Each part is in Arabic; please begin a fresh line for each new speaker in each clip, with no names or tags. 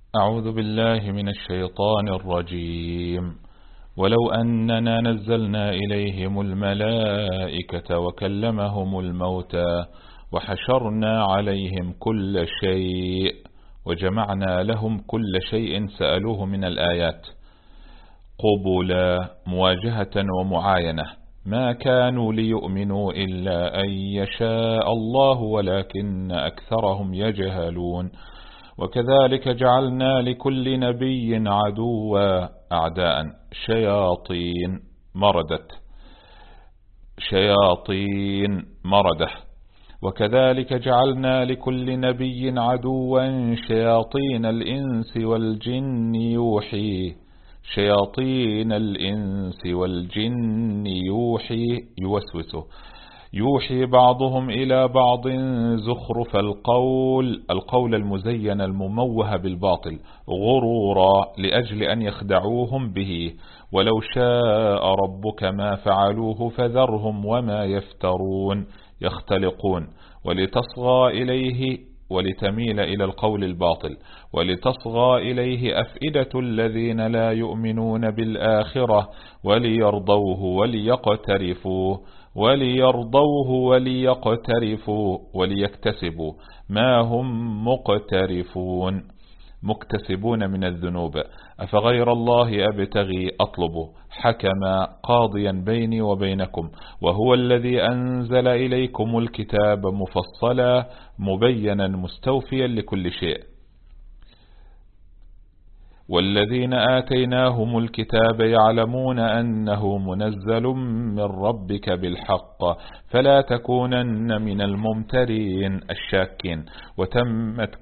أعوذ بالله من الشيطان الرجيم. ولو أننا نزلنا إليهم الملائكة وكلمهم الموتى وحشرنا عليهم كل شيء وجمعنا لهم كل شيء سألوه من الآيات قبلا مواجهة ومعاينة ما كانوا ليؤمنوا إلا أن يشاء الله ولكن أكثرهم يجهلون. وكذلك جعلنا لكل نبي عدوا أعداء شياطين مردة. وكذلك جعلنا لكل نبي عدوا شياطين الإنس والجن يوحي بعضهم إلى بعض زخرف القول المزين المموه بالباطل غرورا لأجل أن يخدعوهم به. ولو شاء ربك ما فعلوه فذرهم وما يختلقون ولتصغى إليه ولتميل إلى القول الباطل ولتصغى إليه أفئدة الذين لا يؤمنون بالآخرة وليرضوه وليقترفوا وليكتسبوا ما هم مكتسبون من الذنوب. أفغير الله أبتغي أطلب حكما قاضيا بيني وبينكم وهو الذي أنزل إليكم الكتاب مفصلا مبينا مستوفيا لكل شيء. والذين آتيناهم الكتاب يعلمون أنه منزل من ربك بالحق فلا تكونن من الممترين الشاكين. وتمت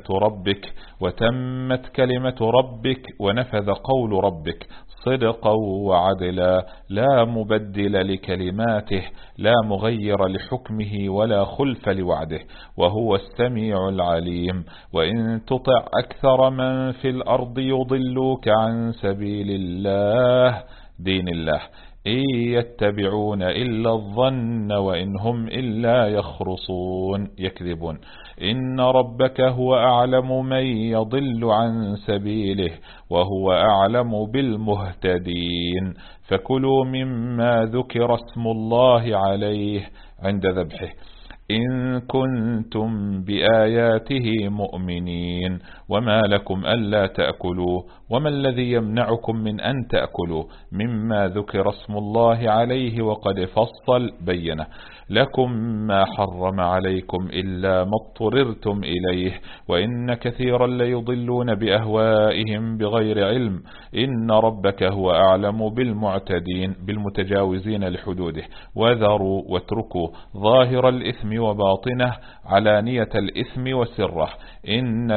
كلمة ربك ونفذ قول ربك صدقا وعدلا لا مبدل لكلماته لا مغير لحكمه ولا خلف لوعده وهو السميع العليم. وإن تطع أكثر من في الأرض يضلوك عن سبيل الله دين الله إن يتبعون إلا الظن وإن هم إلا يكذبون. إن ربك هو أعلم من يضل عن سبيله وهو أعلم بالمهتدين. فكلوا مما ذكر اسم الله عليه عند ذبحه إن كنتم بآياته مؤمنين. وما لكم ألا تأكلوا وما الذي يمنعكم من أن تأكلوا مما ذكر اسم الله عليه وقد فصل بينه لكم ما حرم عليكم إلا ما اضطررتم إليه وإن كثيرا ليضلون بأهوائهم بغير علم. إن ربك هو أعلم بالمتجاوزين لحدوده. وذروا واتركوا ظاهر الإثم وباطنه علانية الإثم وسره. إن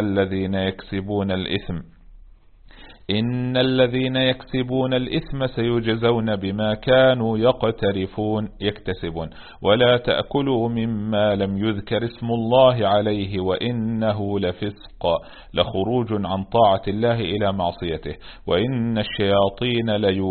الذين يكسبون الإثم سيجزون بما كانوا يكتسبون. ولا تأكلوا مما لم يذكر اسم الله عليه وإنه لفسق لخروج عن طاعة الله إلى معصيته. وإن الشياطين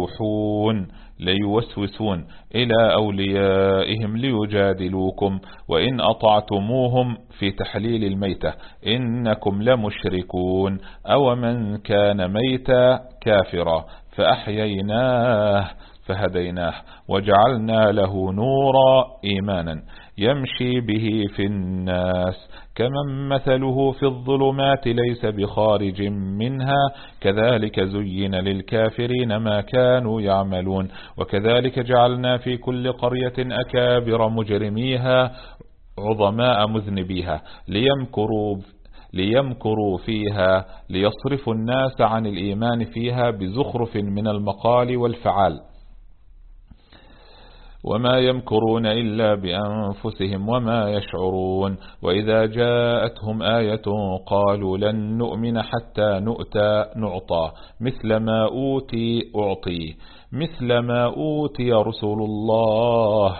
ليوسوسون إلى أوليائهم ليجادلوكم وإن أطعتموهم في تحليل الميتة إنكم لمشركون. أو من كان ميتا كافرا فأحييناه فهديناه وجعلنا له نورا إيمانا يمشي به في الناس كمن مثله في الظلمات ليس بخارج منها كذلك زين للكافرين ما كانوا يعملون. وكذلك جعلنا في كل قرية أكابر مجرميها عظماء مذنبيها ليمكروا فيها ليصرفوا الناس عن الإيمان فيها بزخرف من المقال والفعال وما يمكرون إلا بأنفسهم وما يشعرون. وإذا جاءتهم آية قالوا لن نؤمن حتى نعطى مثل ما أوتي رسول الله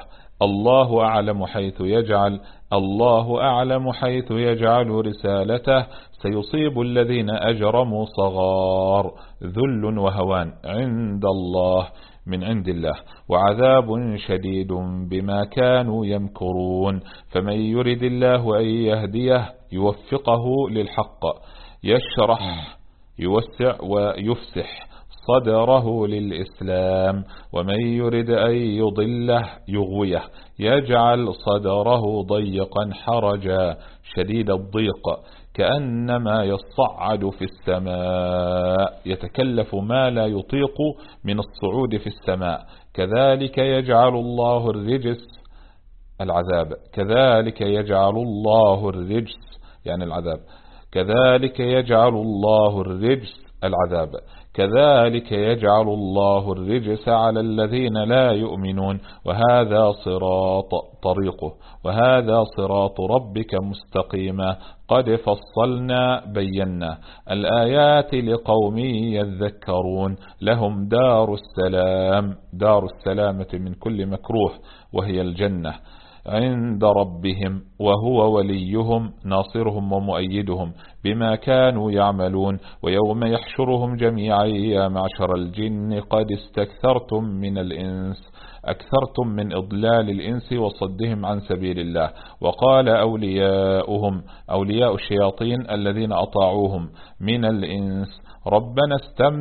الله أعلم حيث يجعل رسالته سيصيب الذين أجرموا صغار ذل وهوان من عند الله وعذاب شديد بما كانوا يمكرون. فمن يرد الله أن يهديه يوفقه للحق يوسع ويفسح صدره للإسلام. ومن يرد أن يضله يغويه يجعل صدره ضيقا حرجا شديد الضيق كأنما يصعد في السماء يتكلف ما لا يطيق من الصعود في السماء. كذلك يجعل الله الرجس العذاب كذلك يجعل الله الرجس يعني العذاب كذلك يجعل الله الرجس العذاب كذلك يجعل الله الرجس على الذين لا يؤمنون وهذا طريقه وهذا صراط ربك مستقيما قد فصلنا بينا الآيات لقوم يذكرون لهم دار السلام دار السلامة من كل مكروه وهي الجنة عند ربهم وهو وليهم ناصرهم ومؤيدهم بما كانوا يعملون. ويوم يحشرهم جميعا يا معشر الجن قد استكثرتم من الإنس أكثرتم من إضلال الإنس وصدهم عن سبيل الله. وقال أولياؤهم أولياء الشياطين الذين أطاعوهم من الإنس ربنا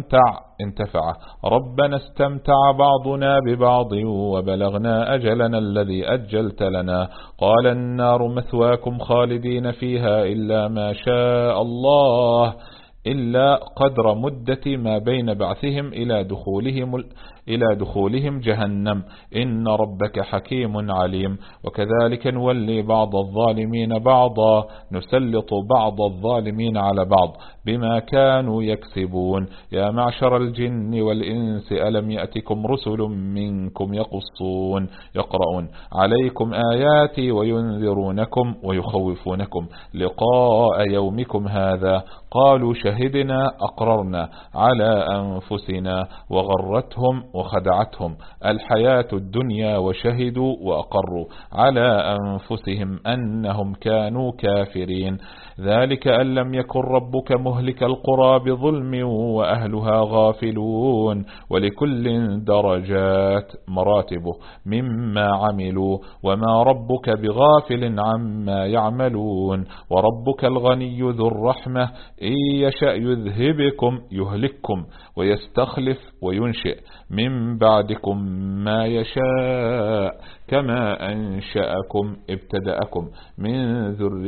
استمتع بعضنا ببعض وبلغنا أجلنا الذي أجلت لنا قال النار مثواكم خالدين فيها إلا ما شاء الله إلا قدر مدة ما بين بعثهم إلى دخولهم جهنم إن ربك حكيم عليم. وكذلك نولي بعض الظالمين بعضا نسلط بعض الظالمين على بعض بما كانوا يكسبون. يا معشر الجن والإنس ألم يأتكم رسل منكم يقرؤون عليكم آياتي وينذرونكم ويخوفونكم لقاء يومكم هذا قالوا شهدنا أقررنا على أنفسنا وغرتهم وخدعتهم الحياة الدنيا وشهدوا وأقروا على أنفسهم أنهم كانوا كافرين. ذلك أن لم يكن ربك مهلك القرى بظلم وأهلها غافلون ولكل درجات مراتبه مما عملوا وما ربك بغافل عما يعملون. وربك الغني ذو الرحمة إن يشأ يذهبكم يهلككم ويستخلف وينشئ من بعدكم ما يشاء كما أنشأكم ابتدأكم من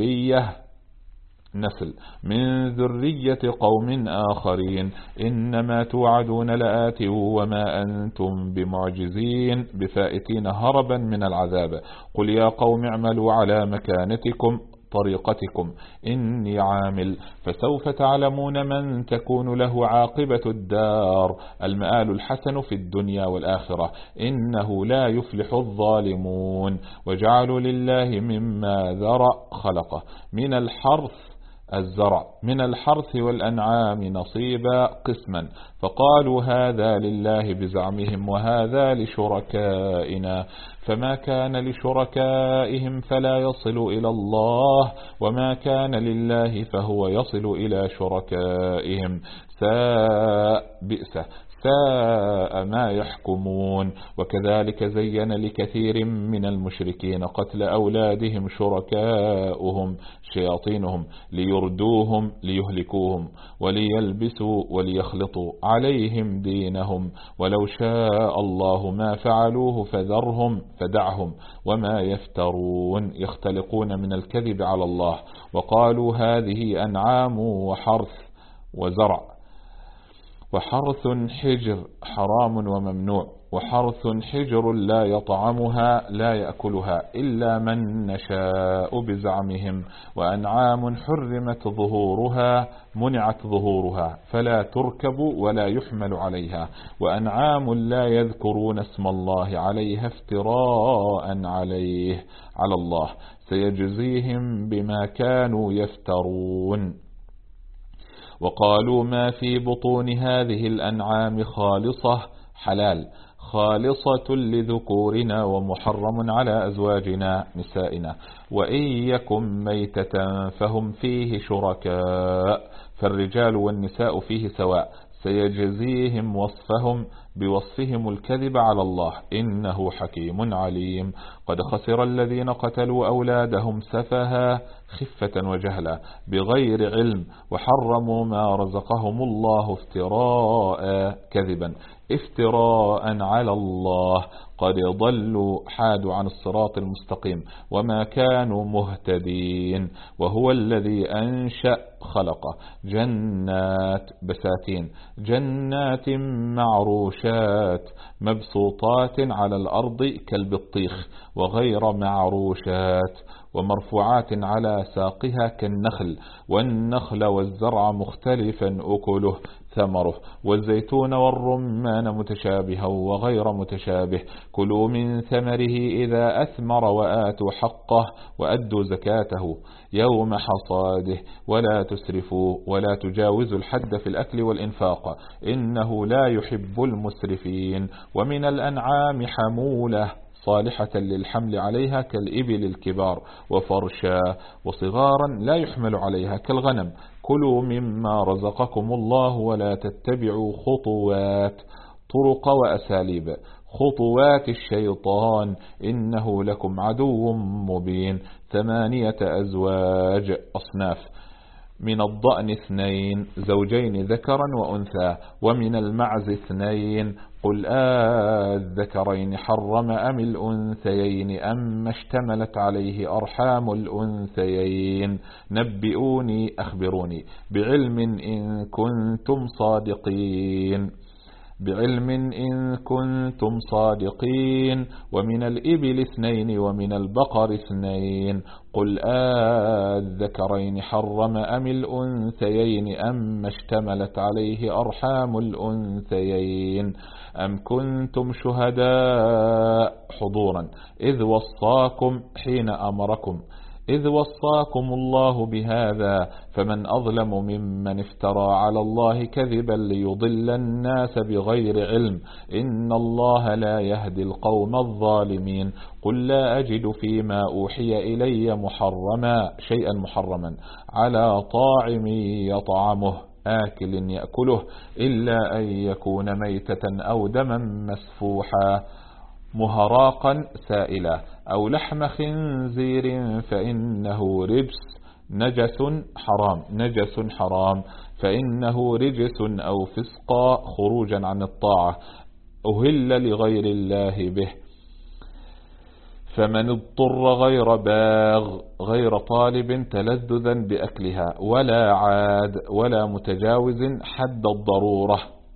ذرية قوم آخرين إنما توعدون لآت وما أنتم بمعجزين بفائتين هربا من العذاب. قل يا قوم اعملوا على مكانتكم طريقتكم إني عامل فسوف تعلمون من تكون له عاقبة الدار المآل الحسن في الدنيا والآخرة إنه لا يفلح الظالمون. وجعلوا لله مما ذرأ خلقه من الحرث والأنعام نصيبا قسما فقالوا هذا لله بزعمهم وهذا لشركائنا فما كان لشركائهم فلا يصل إلى الله وما كان لله فهو يصل إلى شركائهم ساء ما يحكمون. وكذلك زين لكثير من المشركين قتل أولادهم شركاؤهم شياطينهم ليردوهم ليهلكوهم وليلبسوا وليخلطوا عليهم دينهم ولو شاء الله ما فعلوه فدعهم وما يفترون يختلقون من الكذب على الله. وقالوا هذه أنعام وحرث وزرع وحرث حجر حرام وممنوع وحرث حجر لا يطعمها لا يأكلها إلا من نشاء بزعمهم وأنعام حرمت ظهورها منعت ظهورها فلا تركب ولا يحمل عليها وأنعام لا يذكرون اسم الله عليها افتراء على الله سيجزيهم بما كانوا يفترون. وقالوا ما في بطون هذه الأنعام خالصة حلال خالصة لذكورنا ومحرم على أزواجنا نسائنا وإن يكن ميتة فهم فيه شركاء فالرجال والنساء فيه سواء سيجزيهم وصفهم بوصفهم الكذب على الله إنه حكيم عليم. قد خسر الذين قتلوا أولادهم سفها خفة وجهلا بغير علم وحرموا ما رزقهم الله افتراء كذبا افتراء على الله قد ضلوا حادوا عن الصراط المستقيم وما كانوا مهتدين. وهو الذي أنشأ خلق جنات بساتين جنات معروشات مبسوطات على الأرض كالبطيخ وغير معروشات ومرفوعات على ساقها كالنخل والنخل والزرع مختلفا أكله ثمره والزيتون والرمان متشابها وغير متشابه كلوا من ثمره إذا أثمر وآتوا حقه وأدوا زكاته يوم حصاده ولا تسرفوا ولا تجاوزوا الحد في الأكل والإنفاق إنه لا يحب المسرفين. ومن الأنعام حمولة صالحة للحمل عليها كالإبل الكبار وفرشا وصغارا لا يحمل عليها كالغنم. كلوا مما رزقكم الله ولا تتبعوا خطوات طرق وأساليب خطوات الشيطان إنه لكم عدو مبين. 8 أزواج أصناف من الضأن 2 زوجين ذكرا وأنثى ومن المعز 2 قل الذكرين حرم أم الأنثيين أم اشتملت عليه أرحام الأنثيين نبئوني أخبروني بعلم إن كنتم صادقين ومن الإبل 2 ومن البقر 2 قل الذكرين حرم أم الأنثيين أم اشتملت عليه أرحام الأنثيين أم كنتم شهداء حضورا إذ وصاكم الله بهذا فمن أظلم ممن افترى على الله كذبا ليضل الناس بغير علم إن الله لا يهدي القوم الظالمين. قل لا أجد فيما أوحي إلي شيئا محرما على طاعم يطعمه آكل يأكله إلا أن يكون ميتة أو دما مسفوحا مهراقا سائلا أو لحم خنزير فإنه نجس حرام فإنه رجس أو فسقا خروجا عن الطاعة أهل لغير الله به. فمن اضطر غير باغ غير طالب تلذذا بأكلها ولا عاد ولا متجاوز حد الضرورة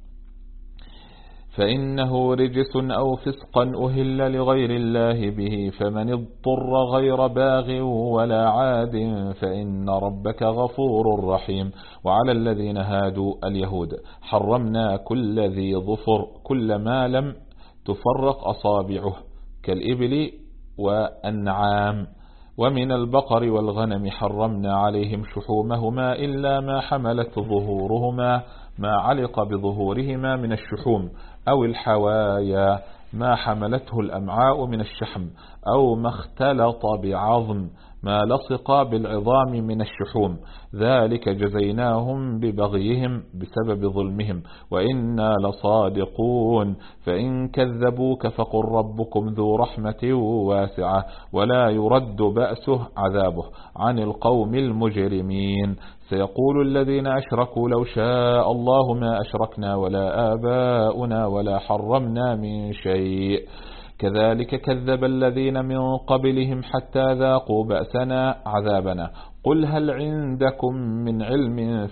فإنه رجس أو فسقا أهل لغير الله به. فمن اضطر غير باغ ولا عاد فإن ربك غفور رحيم. وعلى الذين هادوا اليهود حرمنا كل ذي ظفر كل ما لم تفرق أصابعه كالإبل والنعام. ومن البقر والغنم حرمنا عليهم شحومهما إلا ما حملت ظهورهما ما علق بظهورهما من الشحوم أو الحوايا ما حملته الأمعاء من الشحم أو ما اختلط بعظم ما لصق بالعظام من الشحوم ذلك جزيناهم ببغيهم بسبب ظلمهم وإنا لصادقون. فإن كذبوك فقل ربكم ذو رحمة واسعة ولا يرد بأسه عذابه عن القوم المجرمين. سيقول الذين أشركوا لو شاء الله ما أشركنا ولا آباؤنا ولا حرمنا من شيء كذلك كذب الذين من قبلهم حتى ذاقوا بأسنا عذابنا. قل هل عندكم من علم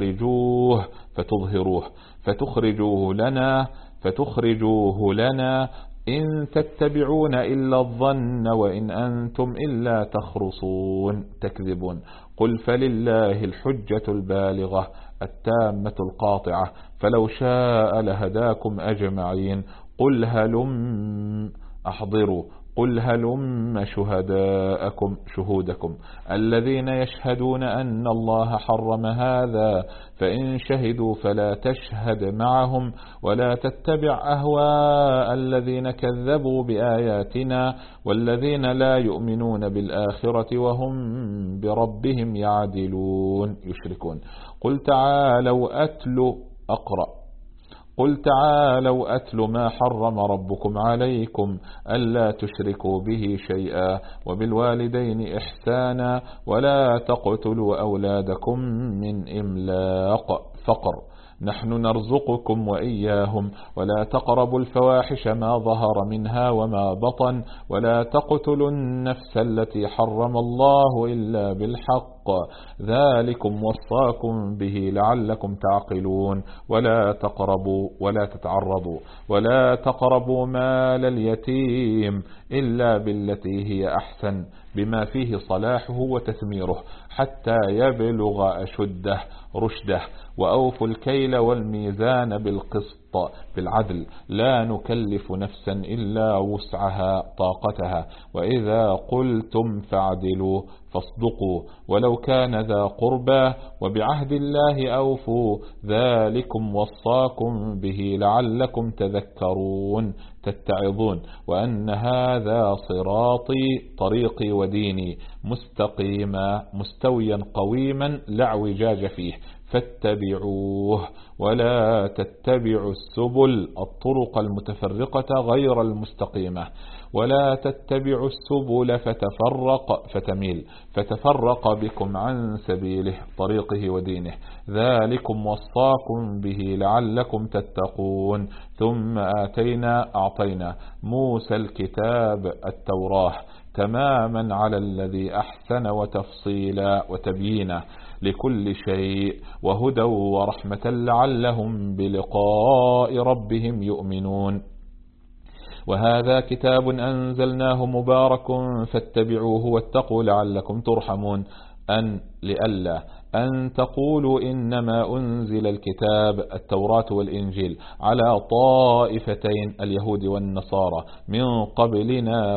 فتخرجوه لنا إن تتبعون إلا الظن وإن أنتم إلا تكذبون. قل فلله الحجة البالغة التامة القاطعة فلو شاء لهداكم أجمعين. قل هلم شهودكم الذين يشهدون أن الله حرم هذا فإن شهدوا فلا تشهد معهم ولا تتبع أهواء الذين كذبوا بآياتنا والذين لا يؤمنون بالآخرة وهم بربهم يشركون. قل تعالوا أقرأ قل تعالوا أتل ما حرم ربكم عليكم ألا تشركوا به شيئا وبالوالدين إحسانا ولا تقتلوا أولادكم من إملاق فقر نحن نرزقكم وإياهم ولا تقربوا الفواحش ما ظهر منها وما بطن ولا تقتلوا النفس التي حرم الله إلا بالحق ذلكم وصاكم به لعلكم تعقلون ولا تقربوا مال اليتيم إلا بالتي هي أحسن بما فيه صلاحه وتثميره حتى يبلغ أشده رشده وأوفوا الكيل والميزان بالقسط بالعدل لا نكلف نفسا إلا وسعها طاقتها وإذا قلتم فاعدلوا فاصدقوا ولو كان ذا قربى وبعهد الله أوفوا ذلكم وصاكم به لعلكم تذكرون تتعظون وأن هذا صراطي طريقي وديني مستقيما مستويا قويما لا اعوجاج فيه فاتبعوه ولا تتبعوا السبل الطرق المتفرقة غير المستقيمة ولا تتبعوا السبل فتفرق بكم عن سبيله طريقه ودينه ذلكم وصاكم به لعلكم تتقون ثم أعطينا موسى الكتاب التوراة تماما على الذي أحسن وتفصيلا وتبيينا لكل شيء وهدى ورحمة لعلهم بلقاء ربهم يؤمنون وهذا كتاب أنزلناه مبارك فاتبعوه واتقوا لعلكم ترحمون لئلا أن تقولوا إنما أنزل الكتاب التوراة والإنجيل على طائفتين اليهود والنصارى من قبلنا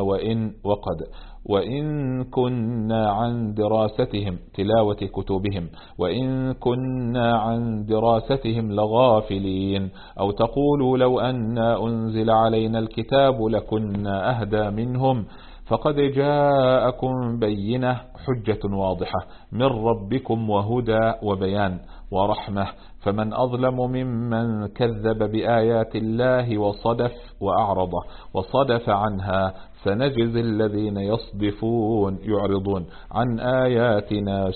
وإن كنا عن دراستهم تلاوة كتبهم وإن كنا عن دراستهم لغافلين أو تقولوا لو أن أنزل علينا الكتاب لكنا أهدى منهم فقد جاءكم بينة حجة واضحة من ربكم وهدى وبيان ورحمة فمن أظلم ممن كذب بآيات الله وصدف عنها سنجزي الذين يعرضون عن آياتنا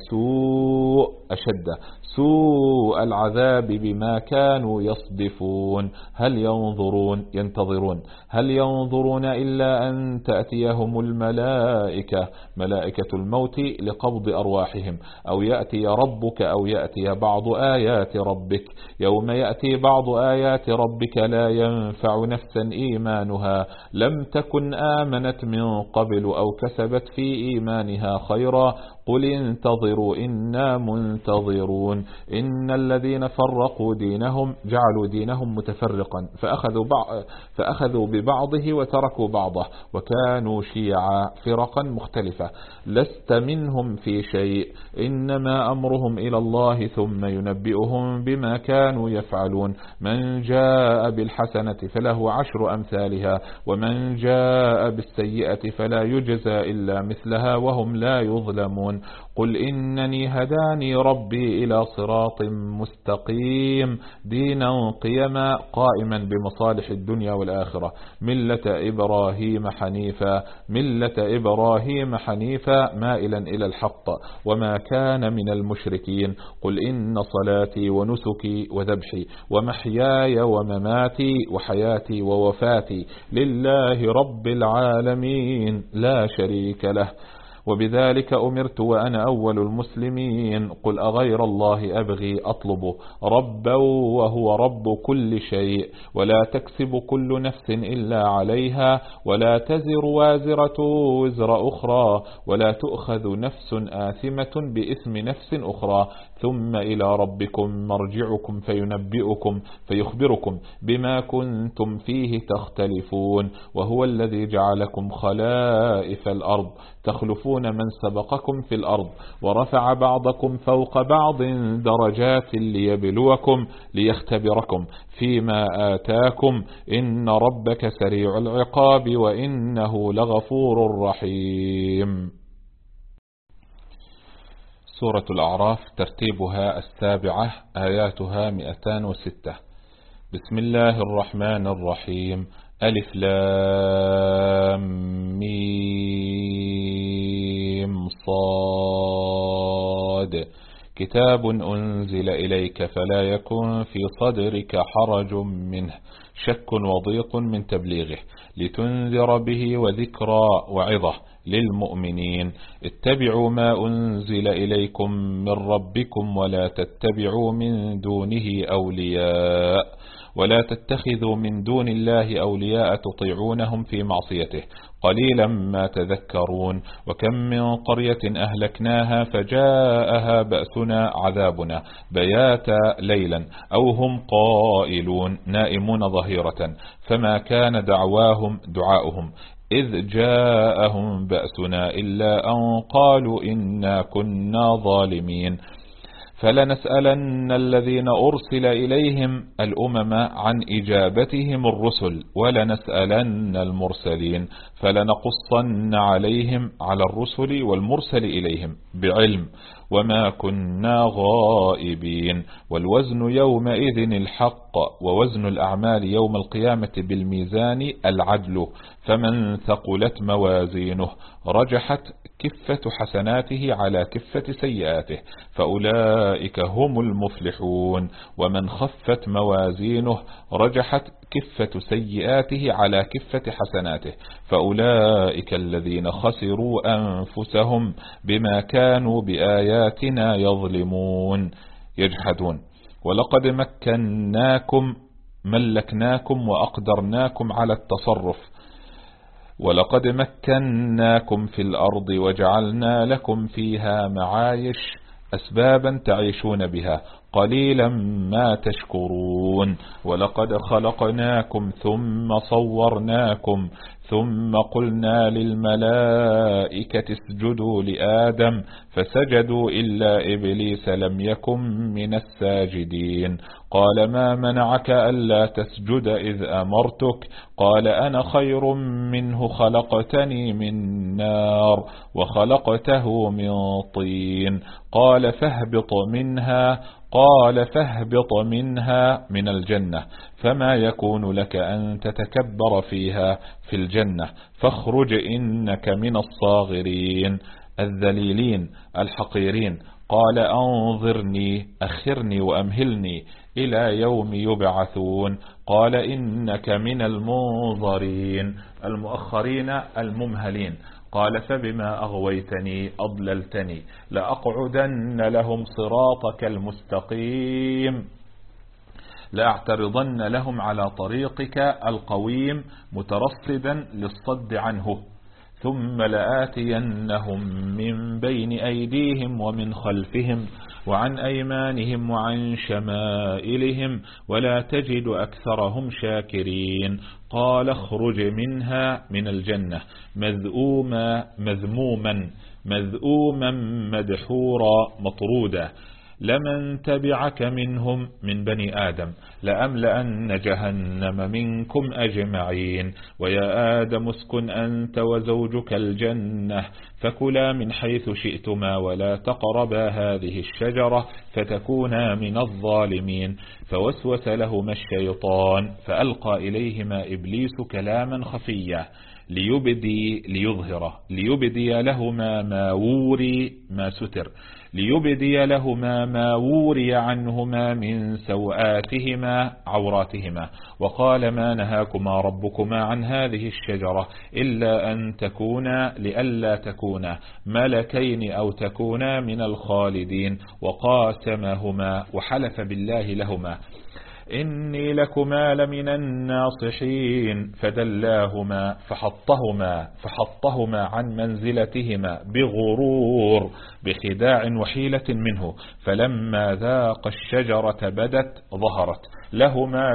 سوء العذاب بما كانوا يصدفون ينتظرون هل ينظرون إلا أن تأتيهم ملائكة الموت لقبض أرواحهم أو يأتي ربك أو يأتي بعض آيات ربك يوم يأتي بعض آيات ربك لا ينفع نفسا إيمانها لم تكن آمنت من قبل أو كسبت في إيمانها خيرا قل انتظروا إنا منتظرون إن الذين فرقوا دينهم جعلوا دينهم متفرقا فأخذوا ببعضه وتركوا بعضه وكانوا شيعا فرقا مختلفة لست منهم في شيء إنما أمرهم إلى الله ثم ينبئهم بما كانوا يفعلون من جاء بالحسنة فله 10 أمثالها ومن جاء بالسيئة فلا يجزى إلا مثلها وهم لا يظلمون قل إنني هداني ربي إلى صراط مستقيم دينا قيما قائما بمصالح الدنيا والآخرة ملة إبراهيم حنيفا مائلا إلى الحق وما كان من المشركين قل إن صلاتي ونسكي وذبحي ومحياي ومماتي وحياتي ووفاتي لله رب العالمين لا شريك له وبذلك أمرت وأنا أول المسلمين قل أغير الله أبغي أطلب ربا وهو رب كل شيء ولا تكسب كل نفس إلا عليها ولا تزر وازرة وزر أخرى ولا تؤخذ نفس آثمة بإثم نفس أخرى ثم إلى ربكم مرجعكم فيخبركم بما كنتم فيه تختلفون وهو الذي جعلكم خلائف الأرض تخلفون من سبقكم في الأرض ورفع بعضكم فوق بعض درجات ليبلوكم ليختبركم فيما آتاكم إن ربك سريع العقاب وإنه لغفور رحيم. سورة الأعراف ترتيبها 7 آياتها 206 بسم الله الرحمن الرحيم. ألف لام ميم صاد. كتاب أنزل إليك فلا يكن في صدرك حرج منه شك وضيق من تبليغه لتنذر به وذكرى وعظة للمؤمنين. اتبعوا ما أنزل إليكم من ربكم ولا تتبعوا من دونه أولياء ولا تتخذوا من دون الله أولياء تطيعونهم في معصيته قليلا ما تذكرون. وكم من قرية أهلكناها فجاءها بأسنا عذابنا بياتا ليلا أو هم قائلون نائمون ظهيرة فما كان دعاؤهم إذ جاءهم بأسنا إلا أن قالوا إنا كنا ظالمين. فلنسألن الذين أرسل إليهم الأمم عن إجابتهم الرسل ولنسألن المرسلين فلنقصن عليهم على الرسل والمرسل إليهم بعلم وما كنا غائبين. والوزن يومئذ الحق ووزن الأعمال يوم القيامة بالميزان العدل فمن ثقلت موازينه رجحت كفة حسناته على كفة سيئاته فأولئك هم المفلحون. ومن خفت موازينه رجحت كفة سيئاته على كفة حسناته فأولئك الذين خسروا أنفسهم بما كانوا بآياتنا يظلمون يجحدون. ولقد ملكناكم وأقدرناكم على التصرف ولقد مكناكم في الأرض وجعلنا لكم فيها معايش أسبابا تعيشون بها قليلا ما تشكرون. ولقد خلقناكم ثم صورناكم ثم قلنا للملائكة اسجدوا لآدم فسجدوا إلا إبليس لم يكن من الساجدين قال ما منعك ألا تسجد إذ أمرتك قال أنا خير منه خلقتني من نار وخلقته من طين قال فاهبط منها من الجنة فما يكون لك أن تتكبر فيها في الجنة فاخرج إنك من الصاغرين الذليلين الحقيرين قال أخرني وأمهلني إلى يوم يبعثون قال إنك من المنظرين المؤخرين الممهلين قال فبما أغويتني أضللتني لأقعدن لهم صراطك المستقيم لأعترضن لهم على طريقك القويم مترصدا للصد عنه ثم لآتينهم من بين أيديهم ومن خلفهم وعن أيمانهم وعن شمائلهم ولا تجد أكثرهم شاكرين قال اخرج منها من الجنة مذءوما مدحورا مطرودا لمن تبعك منهم من بني آدم لأملأن جهنم منكم أجمعين ويا آدم اسكن أنت وزوجك الجنة فكلا من حيث شئتما ولا تقربا هذه الشجرة فتكونا من الظالمين فوسوس لهما الشيطان فألقى إليهما إبليس كلاما خفيا ليبدي لهما ما وري عنهما من سوآتهما عوراتهما وقال ما نهاكما ربكما عن هذه الشجرة إلا أن لئلا تكونا ملكين أو تكونا من الخالدين وقاسمهما وحلف بالله لهما إني لكما لمن الناصحين فدلاهما فحطهما عن منزلتهما بغرور بخداع وحيلة منه فلما ذاق الشجرة بدت ظهرت لهما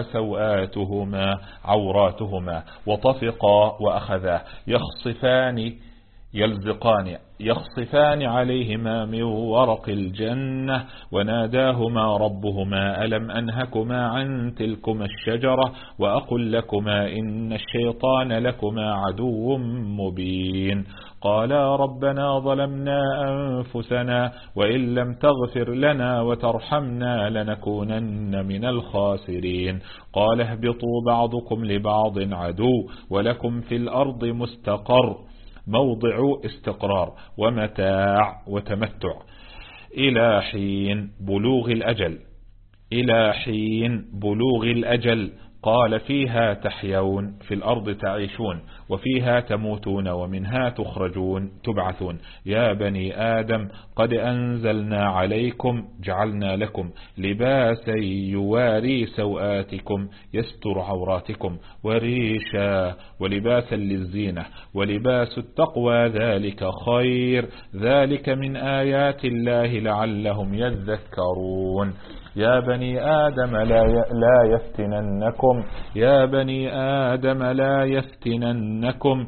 سوآتهما عوراتهما وطفقا وأخذا يلزقان يخصفان عليهما من ورق الجنة وناداهما ربهما ألم أنهكما عن تلكما الشجرة وأقل لكما إن الشيطان لكما عدو مبين قالا ربنا ظلمنا أنفسنا وإن لم تغفر لنا وترحمنا لنكونن من الخاسرين قال اهبطوا بعضكم لبعض عدو ولكم في الأرض مستقر موضع استقرار ومتاع وتمتع إلى حين بلوغ الأجل قال فيها تحيون في الأرض تعيشون وفيها تموتون ومنها تخرجون تبعثون يا بني آدم قد أنزلنا عليكم جعلنا لكم لباسا يواري سوآتكم يستر عوراتكم وريشا ولباسا للزينة ولباس التقوى ذلك خير ذلك من آيات الله لعلهم يذكرون يا بني آدم لا يفتننكم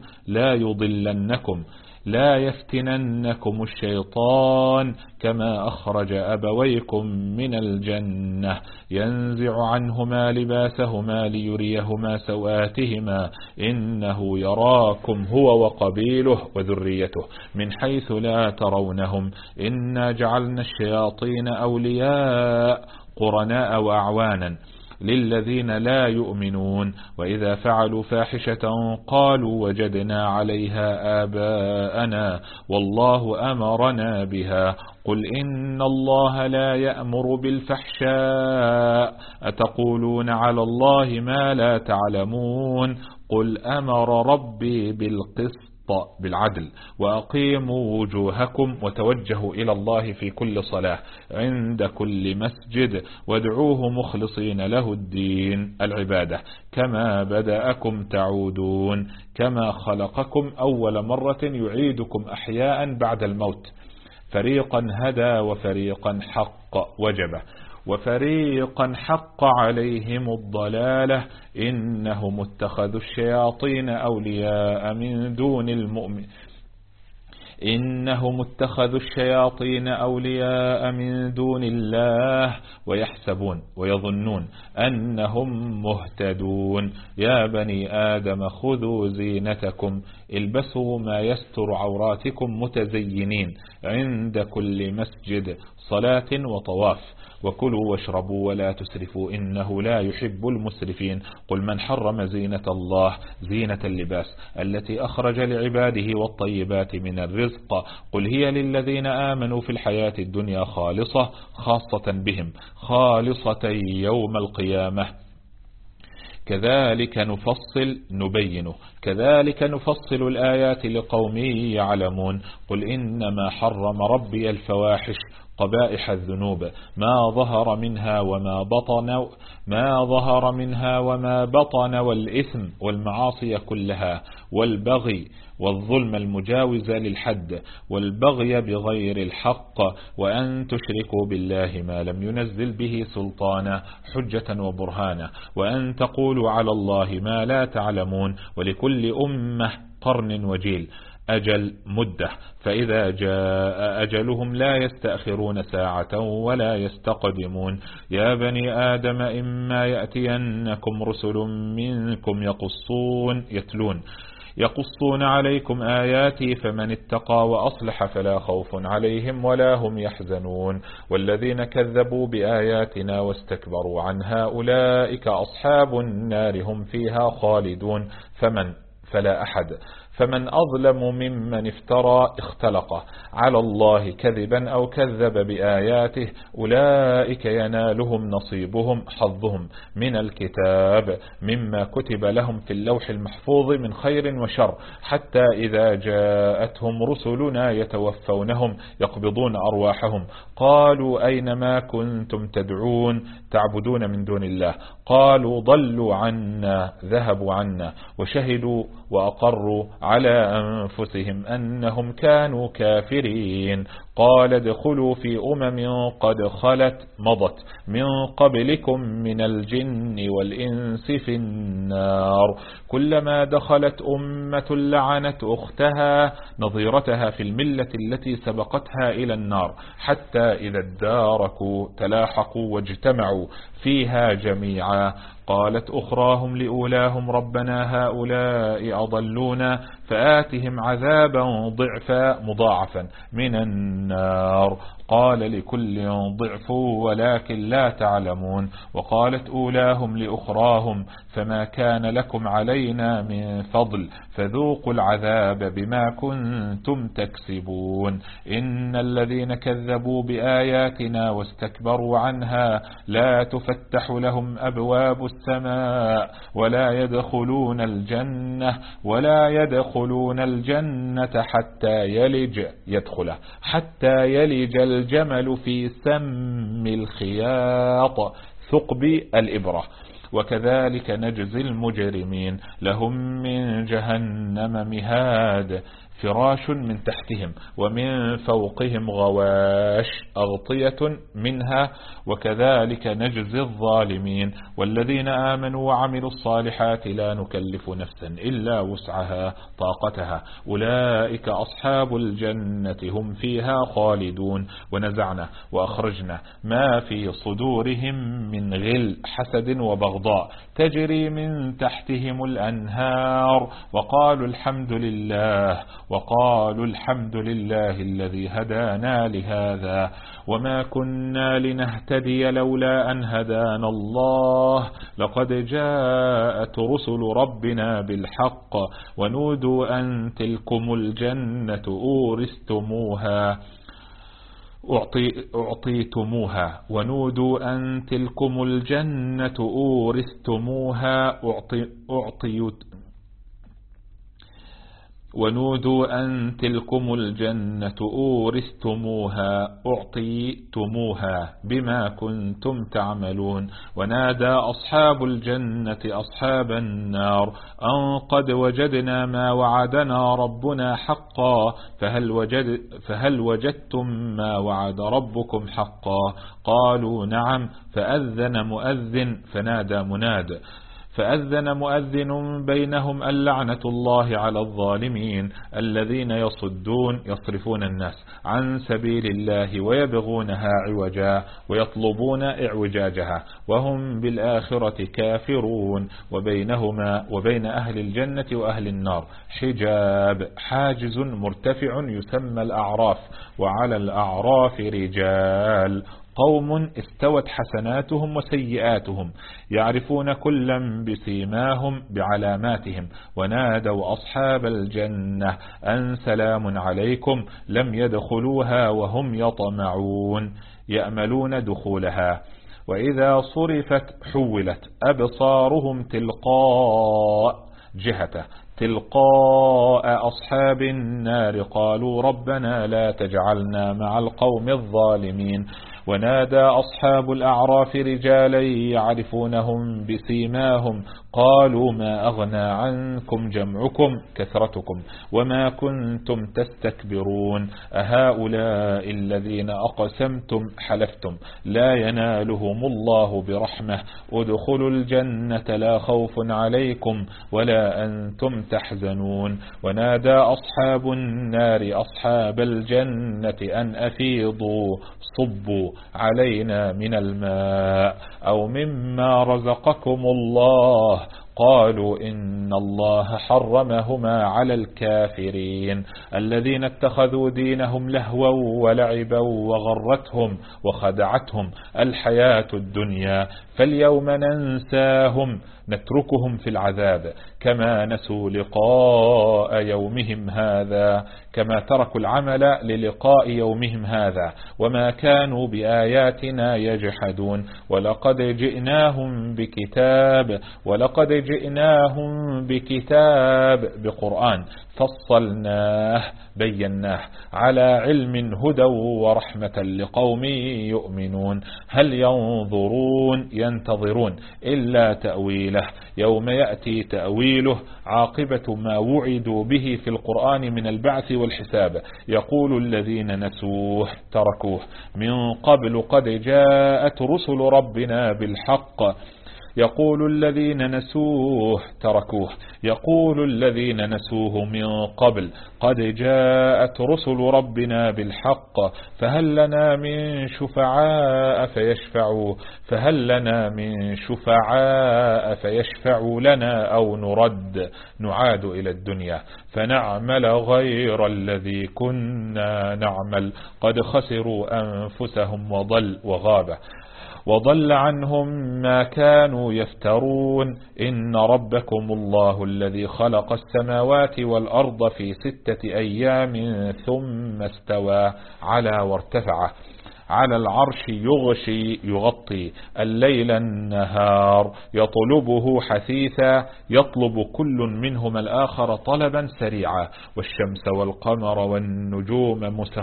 لا يفتننكم الشيطان كما أخرج أبويكم من الجنة ينزع عنهما لباسهما ليريهما سوآتهما إنه يراكم هو وقبيله وذريته من حيث لا ترونهم إنا جعلنا الشياطين أولياء قرناء وأعوانا للذين لا يؤمنون وإذا فعلوا فاحشة قالوا وجدنا عليها آباءنا والله أمرنا بها قل إن الله لا يأمر بالفحشاء أتقولون على الله ما لا تعلمون قل أمر ربي بالعدل وأقيموا وجوهكم وتوجهوا إلى الله في كل صلاة عند كل مسجد وادعوه مخلصين له الدين العبادة كما بدأكم تعودون كما خلقكم أول مرة يعيدكم أحياء بعد الموت فريقا هدى وفريقا حق وجبه وفريقا حق عليهم الضلالة إنهم اتخذوا الشياطين أولياء من دون المؤمنين إنهم اتخذوا الشياطين أولياء من دون الله ويحسبون ويظنون أنهم مهتدون يا بني آدم خذوا زينتكم البسوا ما يستر عوراتكم متزينين عند كل مسجد صلاة وطواف وكلوا واشربوا ولا تسرفوا إنه لا يحب المسرفين قل من حرم زينة الله زينة اللباس التي أخرج لعباده والطيبات من الرزق قل هي للذين آمنوا في الحياة الدنيا خاصة بهم خالصة يوم القيامة كذلك نفصل الآيات لقوم يعلمون قل إنما حرم ربي الفواحش قبائح الذنوب ما ظهر منها وما بطن والإثم والمعاصي كلها والبغي والظلم المجاوز للحد والبغي بغير الحق وأن تشركوا بالله ما لم ينزل به سلطانا حجة وبرهانا وأن تقولوا على الله ما لا تعلمون ولكل أمة قرن وجيل أجل مدة فإذا جاء أجلهم لا يستأخرون ساعة ولا يستقدمون يا بني آدم إما يأتينكم رسل منكم يقصون عليكم آياتي فمن اتقى وأصلح فلا خوف عليهم ولا هم يحزنون والذين كذبوا بآياتنا واستكبروا عنها أولئك أصحاب النار هم فيها خالدون فمن أظلم ممن اختلق على الله كذبا أو كذب بآياته أولئك ينالهم نصيبهم حظهم من الكتاب مما كتب لهم في اللوح المحفوظ من خير وشر حتى إذا جاءتهم رسلنا يتوفونهم يقبضون أرواحهم قالوا أين ما كنتم تعبدون من دون الله قالوا ضلوا عنا ذهبوا عنا وشهدوا وأقروا على أنفسهم أنهم كانوا كافرين قال ادخلوا في قد خلت مضت من قبلكم من الجن والإنس في النار كلما دخلت أمة لعنت أختها نظيرتها في الملة التي سبقتها إلى النار حتى إذا اداركوا تلاحقوا واجتمعوا فيها جميعا قالت أخراهم لأولاهم ربنا هؤلاء أضلونا فآتهم عذابا ضعفا مضاعفا من النار قال لكل ضعف ولكن لا تعلمون وقالت أولاهم لأخراهم فما كان لكم علينا من فضل فذوقوا العذاب بما كنتم تكسبون إن الذين كذبوا بآياتنا واستكبروا عنها لا تفتح لهم أبواب السماء ولا يدخلون الجنة حتى يلج الجمل في سم الخياط ثقب الإبرة وكذلك نجزي المجرمين لهم من جهنم مهاد فراش من تحتهم ومن فوقهم غواش أغطية منها وكذلك نجزي الظالمين والذين آمنوا وعملوا الصالحات لا نكلف نفسا إلا وسعها طاقتها أولئك أصحاب الجنة هم فيها خالدون ونزعنا وأخرجنا ما في صدورهم من غل حسد وبغضاء تجري من تحتهم الأنهار وقالوا الحمد لله الذي هدانا لهذا وما كنا لنهتدي لولا أن هدانا الله لقد جاءت رسل ربنا بالحق ونودوا أن تلكم الجنة أعطيتموها ونودوا أن تلكم الجنة أعطيتموها بما كنتم تعملون ونادى أصحاب الجنة أصحاب النار أن قد وجدنا ما وعدنا ربنا حقا فهل وجدتم ما وعد ربكم حقا قالوا نعم فأذن مؤذن بينهم اللعنة الله على الظالمين الذين يصرفون الناس عن سبيل الله ويبغونها عوجا ويطلبون اعوجاجها وهم بالآخرة كافرون وبينهما وبين أهل الجنة وأهل النار حاجز مرتفع يسمى الأعراف وعلى الأعراف رجال قوم استوت حسناتهم وسيئاتهم يعرفون كلا بسيماهم بعلاماتهم ونادوا أصحاب الجنة أن سلام عليكم لم يدخلوها وهم يطمعون يأملون دخولها وإذا صرفت حولت أبصارهم تلقاء أصحاب النار قالوا ربنا لا تجعلنا مع القوم الظالمين ونادى أصحاب الأعراف رجالا يعرفونهم بسيماهم قالوا ما أغنى عنكم جمعكم كثرتكم وما كنتم تستكبرون أهؤلاء الذين أقسمتم حلفتم لا ينالهم الله برحمة ادخلوا الجنة لا خوف عليكم ولا أنتم تحزنون ونادى أصحاب النار أصحاب الجنة أن أفيضوا صبوا علينا من الماء أو مما رزقكم الله قالوا إن الله حرمهما على الكافرين الذين اتخذوا دينهم لهوا ولعبا وخدعتهم الحياة الدنيا فاليوم نتركهم في العذاب كما نسوا لقاء يومهم هذا كما تركوا العمل للقاء يومهم هذا وما كانوا بآياتنا يجحدون ولقد جئناهم بكتاب بقرآن فصلناه بيناه على علم هدى ورحمة لقوم يؤمنون هل ينتظرون إلا تأويله يوم يأتي تأويله عاقبة ما وعدوا به في القرآن من البعث والحساب يقول الذين نسوه تركوه من قبل قد جاءت رسل ربنا بالحق يقول الذين نسوه تركوه يقول الذين نسوه من قبل قد جاءت رسل ربنا بالحق فهل لنا من شفعاء فيشفعوا لنا أو نعاد إلى الدنيا فنعمل غير الذي كنا نعمل قد خسروا أنفسهم وضل عنهم ما كانوا يفترون إن ربكم الله الذي خلق السماوات والأرض في 6 أيام ثم استوى على وارتفع على العرش يغطي الليل النهار يطلبه حثيثا يطلب كل منهما الآخر طلبا سريعا والشمس والقمر والنجوم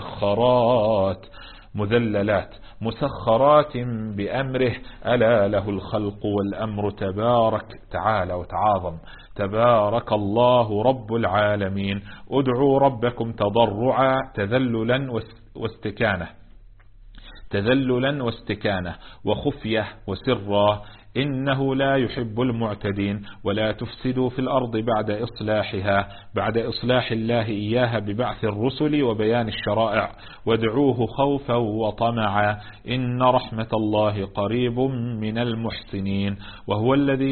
مسخرات بأمره ألا له الخلق والأمر تبارك تعالى وتعاظم تبارك الله رب العالمين ادعوا ربكم تضرعا تذللا واستكانة وخفية وسرا إنه لا يحب المعتدين ولا تفسدوا في الأرض بعد إصلاح الله إياها ببعث الرسل وبيان الشرائع وادعوه خوفا وطمعا إن رحمة الله قريب من المحسنين وهو الذي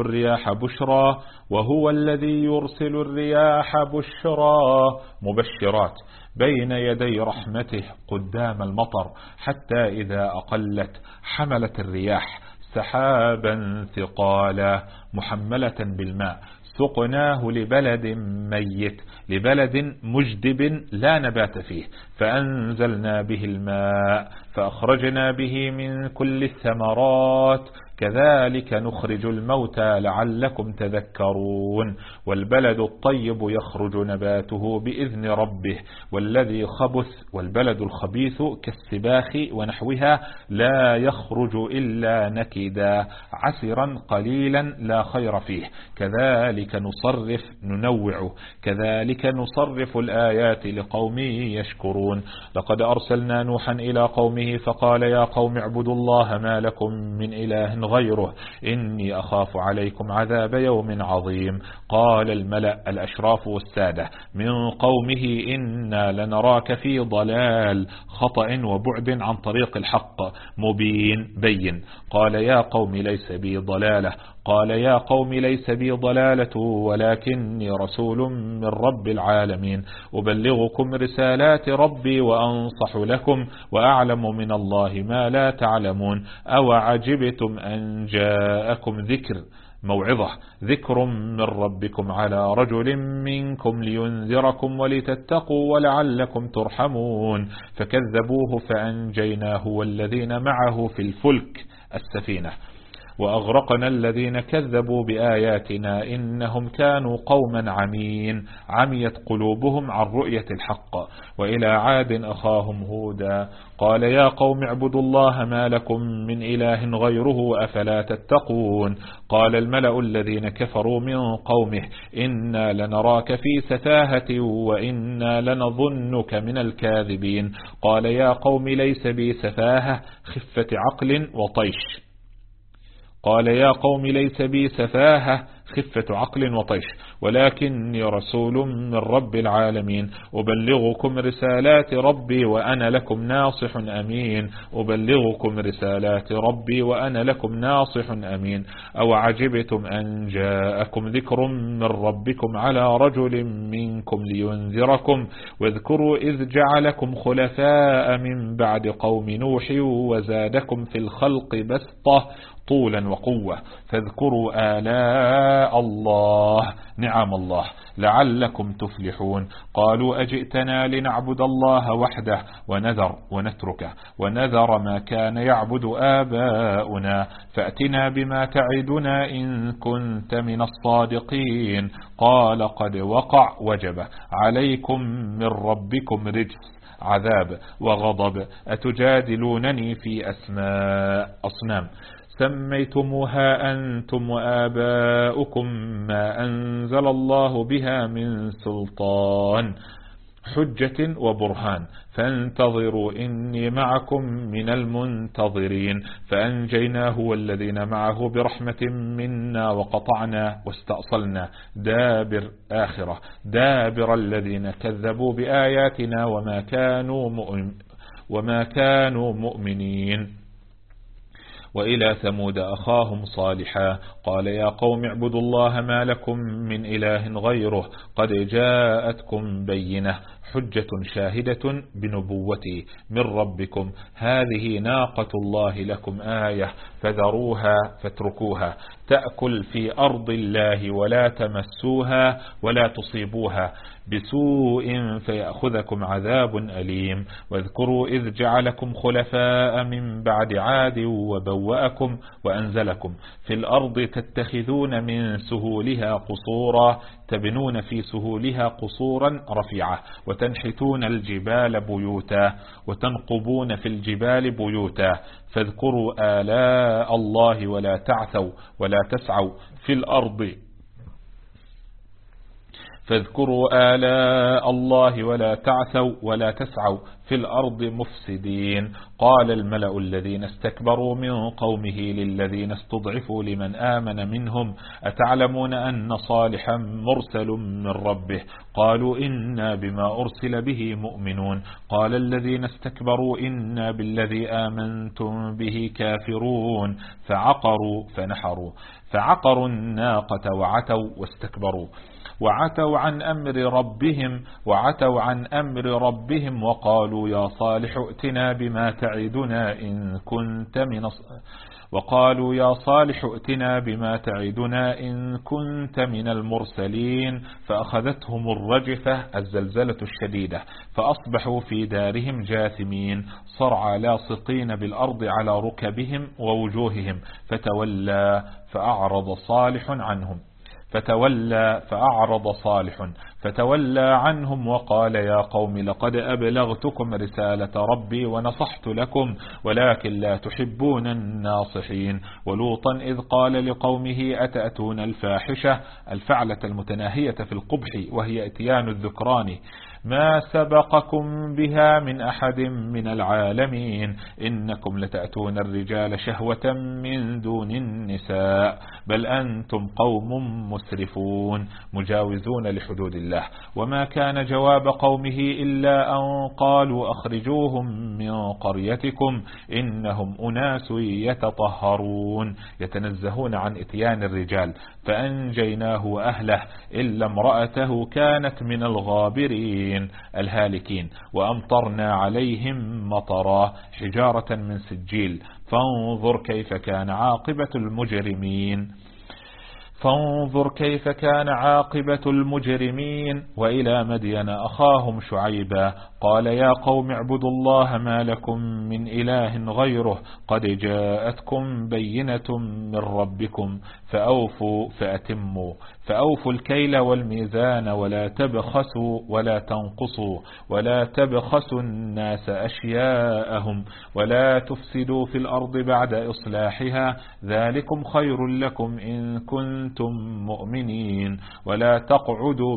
يرسل الرياح بشرا مبشرات بين يدي رحمته قدام المطر حتى إذا أقلت حملت الرياح سحابا ثقالا محملة بالماء سقناه لبلد مجدب لا نبات فيه فأنزلنا به الماء فأخرجنا به من كل الثمرات كذلك نخرج الموتى لعلكم تذكرون والبلد الطيب يخرج نباته بإذن ربه والبلد الخبيث كالسباخ ونحوها لا يخرج إلا نكدا عسرا قليلا لا خير فيه كذلك نصرف الآيات لقوم يشكرون لقد أرسلنا نوحا إلى قومه فقال يا قوم اعبدوا الله ما لكم من إله غيره إني أخاف عليكم عذاب يوم عظيم قال الملأ الأشراف والسادة من قومه إنا لنراك في ضلال خطأ وبعد عن طريق الحق بين قال يا قوم ليس بي ضلالة ولكني رسول من رب العالمين أبلغكم رسالات ربي وأنصح لكم وأعلم من الله ما لا تعلمون أو عجبتم أن جاءكم ذكر من ربكم على رجل منكم لينذركم ولتتقوا ولعلكم ترحمون فكذبوه فأنجيناه والذين معه في الفلك السفينة وأغرقنا الذين كذبوا بآياتنا إنهم كانوا قوما عميت قلوبهم عن رؤية الحق وإلى عاد أخاهم هودا قال يا قوم اعبدوا الله ما لكم من إله غيره أفلا تتقون قال الملأ الذين كفروا من قومه إنا لنراك في سفاهة وإنا لنظنك من الكاذبين قال يا قوم ليس بي سفاهة خفة عقل وطيش ولكني رسول من رب العالمين أبلغكم رسالات ربي وأنا لكم ناصح أمين أو عجبتم أن جاءكم ذكر من ربكم على رجل منكم لينذركم واذكروا إذ جعلكم خلفاء من بعد قوم نوح وزادكم في الخلق بسطة طولا وقوة فاذكروا آلاء الله أنعام الله لعلكم تفلحون. قالوا أجئتنا لنعبد الله وحده ونذر ما كان يعبد آباؤنا فأتنا بما تعدنا إن كنت من الصادقين. قال قد وجب عليكم من ربكم رجس عذاب وغضب أتجادلونني في أصنام سميتموها أنتم وآباؤكم ما أنزل الله بها من سلطان حجة وبرهان فانتظروا إني معكم من المنتظرين. فأنجيناه والذين معه برحمة منا وقطعنا واستأصلنا دابر الذين كذبوا بآياتنا وما كانوا مؤمنين. وإلى ثمود أخاهم صالحا قال يا قوم اعبدوا الله ما لكم من إله غيره قد جاءتكم بينة حجة شاهدة بنبوتي من ربكم هذه ناقة الله لكم آية فاتركوها تأكل في أرض الله ولا تمسوها ولا تصيبوها بسوء فيأخذكم عذاب أليم. واذكروا إذ جعلكم خلفاء من بعد عاد وبوأكم وأنزلكم في الأرض تتخذون من سهولها قصورا تبنون في سهولها قصورا رفيعة وتنحتون الجبال بيوتا وتنقبون في الجبال بيوتا فاذكروا آلاء الله ولا تسعوا في الأرض ولا تسعوا في الأرض مفسدين. قال الملأ الذين استكبروا من قومه للذين استضعفوا لمن آمن منهم أتعلمون أن صالحا مرسل من ربه قالوا إنا بما أرسل به مؤمنون. قال الذين استكبروا إنا بالذي آمنتم به كافرون فعقروا الناقة وعتوا واستكبروا وعتوا عن أمر ربهم وقالوا يا صالح ائتنا بما تعدنا إن كنت من المرسلين. فأخذتهم الرجفة الزلزلة الشديدة فأصبحوا في دارهم جاثمين صرعى لاصقين بالأرض على ركبهم ووجوههم فتولى عنهم وقال يا قوم لقد أبلغتكم رسالة ربي ونصحت لكم ولكن لا تحبون الناصحين. ولوطا إذ قال لقومه أتأتون الفاحشة الفعلة المتناهية في القبح وهي اتيان الذكران ما سبقكم بها من أحد من العالمين إنكم لتأتون الرجال شهوة من دون النساء بل أنتم قوم مسرفون مجاوزون لحدود الله. وما كان جواب قومه إلا أن قالوا أخرجوهم من قريتكم إنهم أناس يتطهرون يتنزهون عن اتيان الرجال. فأنجيناه وأهله إلا امرأته كانت من الغابرين الهالكين وأمطرنا عليهم مطرا حجارة من سجيل فانظر كيف كان عاقبة المجرمين. وإلى مدين أخاهم شعيبا قال يا قوم اعبدوا الله ما لكم من إله غيره قد جاءتكم بينة من ربكم فأوفوا الكيل والميزان ولا تبخسوا الناس أشياءهم ولا تفسدوا في الأرض بعد إصلاحها ذلكم خير لكم إن كنتم مؤمنين. ولا تقعدوا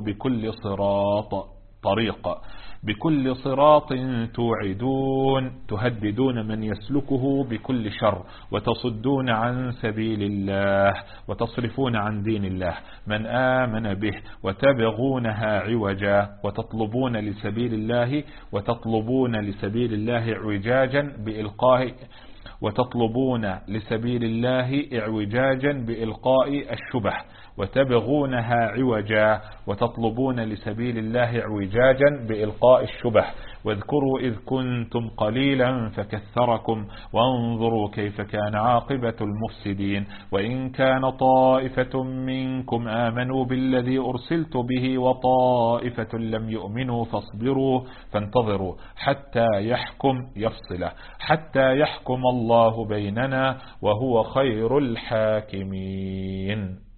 بكل صراط توعدون تهددون من يسلكه بكل شر وتصدون عن سبيل الله وتصرفون عن دين الله من آمن به وتبغونها عوجا وتطلبون لسبيل الله اعوجاجا بإلقاء الشبه وتبغونها عوجا وتطلبون لسبيل الله اعوجاجا بإلقاء الشبه واذكروا إذ كنتم قليلا فكثركم وانظروا كيف كان عاقبة المفسدين. وإن كان طائفة منكم آمنوا بالذي أرسلت به وطائفة لم يؤمنوا فانتظروا حتى يحكم الله بيننا وهو خير الحاكمين.